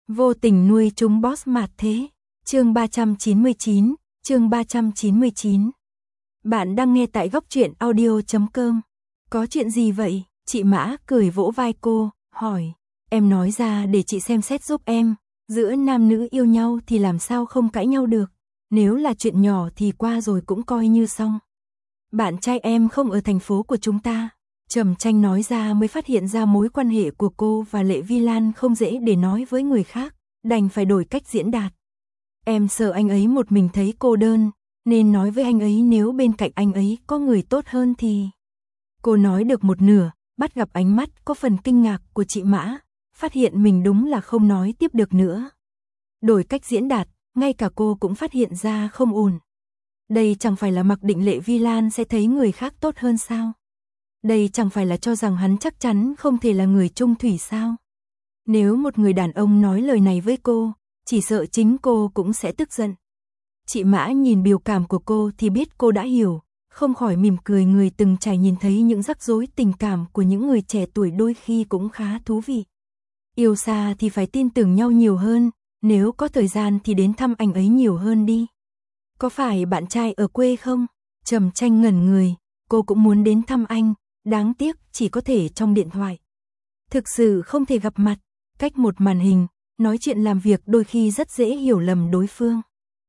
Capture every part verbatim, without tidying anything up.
Vô tình nuôi chúng boss mạt thế. Chương ba trăm chín mươi chín, chương ba trăm chín mươi chín. Bạn đang nghe tại góc truyện audio chấm com. Có chuyện gì vậy? Chị Mã cười vỗ vai cô, hỏi. Em nói ra để chị xem xét giúp em. Giữa nam nữ yêu nhau thì làm sao không cãi nhau được. Nếu là chuyện nhỏ thì qua rồi cũng coi như xong. Bạn trai em không ở thành phố của chúng ta. Trầm Tranh nói ra mới phát hiện ra mối quan hệ của cô và Lệ Vi Lan không dễ để nói với người khác, đành phải đổi cách diễn đạt. Em sợ anh ấy một mình thấy cô đơn, nên nói với anh ấy nếu bên cạnh anh ấy có người tốt hơn thì... Cô nói được một nửa, bắt gặp ánh mắt có phần kinh ngạc của chị Mã, phát hiện mình đúng là không nói tiếp được nữa. Đổi cách diễn đạt, ngay cả cô cũng phát hiện ra không ổn. Đây chẳng phải là mặc định Lệ Vi Lan sẽ thấy người khác tốt hơn sao? Đây chẳng phải là cho rằng hắn chắc chắn không thể là người chung thủy sao? Nếu một người đàn ông nói lời này với cô, chỉ sợ chính cô cũng sẽ tức giận. Chị Mã nhìn biểu cảm của cô thì biết cô đã hiểu, không khỏi mỉm cười, người từng trải nhìn thấy những rắc rối tình cảm của những người trẻ tuổi đôi khi cũng khá thú vị. Yêu xa thì phải tin tưởng nhau nhiều hơn, nếu có thời gian thì đến thăm anh ấy nhiều hơn đi. Có phải bạn trai ở quê không? Trầm Tranh ngẩn người, cô cũng muốn đến thăm anh, đáng tiếc chỉ có thể trong điện thoại. Thực sự không thể gặp mặt, cách một màn hình, nói chuyện làm việc đôi khi rất dễ hiểu lầm đối phương.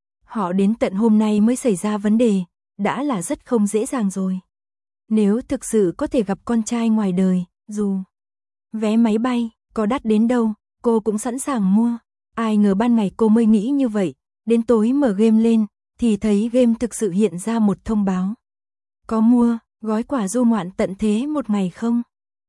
Họ đến tận hôm nay mới xảy ra vấn đề, đã là rất không dễ dàng rồi. Nếu thực sự có thể gặp con trai ngoài đời, dù vé máy bay có đắt đến đâu, cô cũng sẵn sàng mua. Ai ngờ ban ngày cô mới nghĩ như vậy, đến tối mở game lên, thì thấy game thực sự hiện ra một thông báo. Có mua gói quà du ngoạn tận thế một ngày không?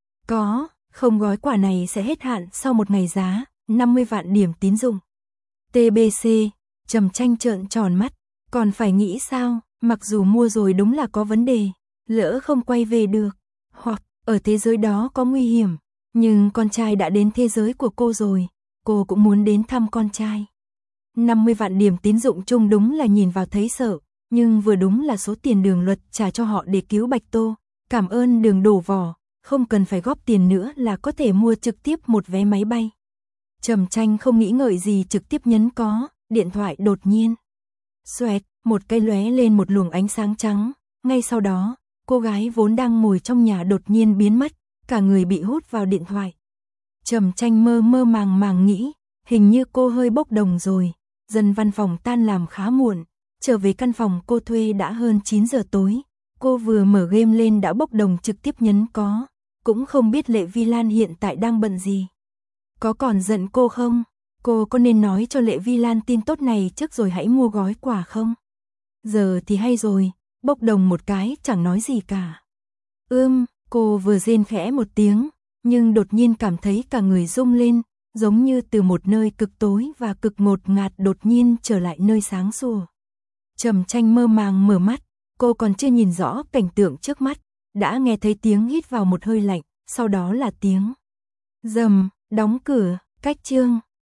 Có, không, gói quà này sẽ hết hạn sau một ngày, giá năm mươi vạn điểm tín dụng. tê bê xê, Trầm Tranh trợn tròn mắt, còn phải nghĩ sao, mặc dù mua rồi đúng là có vấn đề, lỡ không quay về được, hoặc ở thế giới đó có nguy hiểm, nhưng con trai đã đến thế giới của cô rồi, cô cũng muốn đến thăm con trai. năm mươi vạn điểm tín dụng chung đúng là nhìn vào thấy sợ, nhưng vừa đúng là số tiền Đường Luật trả cho họ để cứu Bạch Tô, cảm ơn Đường đổ vỏ, không cần phải góp tiền nữa là có thể mua trực tiếp một vé máy bay. Trầm Tranh không nghĩ ngợi gì trực tiếp nhấn có, điện thoại đột nhiên. Xoẹt, một cây lóe lên một luồng ánh sáng trắng, ngay sau đó, cô gái vốn đang ngồi trong nhà đột nhiên biến mất, cả người bị hút vào điện thoại. Trầm Tranh mơ mơ màng màng nghĩ, hình như cô hơi bốc đồng rồi, dân văn phòng tan làm khá muộn, trở về căn phòng cô thuê đã hơn chín giờ tối, cô vừa mở game lên đã bốc đồng trực tiếp nhấn có, cũng không biết Lệ Vi Lan hiện tại đang bận gì. Có còn giận cô không? Cô có nên nói cho Lệ Vi Lan tin tốt này trước rồi hãy mua gói quà không? Giờ thì hay rồi, bốc đồng một cái chẳng nói gì cả. Ưm, cô vừa rên khẽ một tiếng, nhưng đột nhiên cảm thấy cả người rung lên, giống như từ một nơi cực tối và cực ngột ngạt đột nhiên trở lại nơi sáng sủa. Trầm Tranh mơ màng mở mắt, cô còn chưa nhìn rõ cảnh tượng trước mắt, đã nghe thấy tiếng hít vào một hơi lạnh, sau đó là tiếng rầm, đóng cửa, cách chương.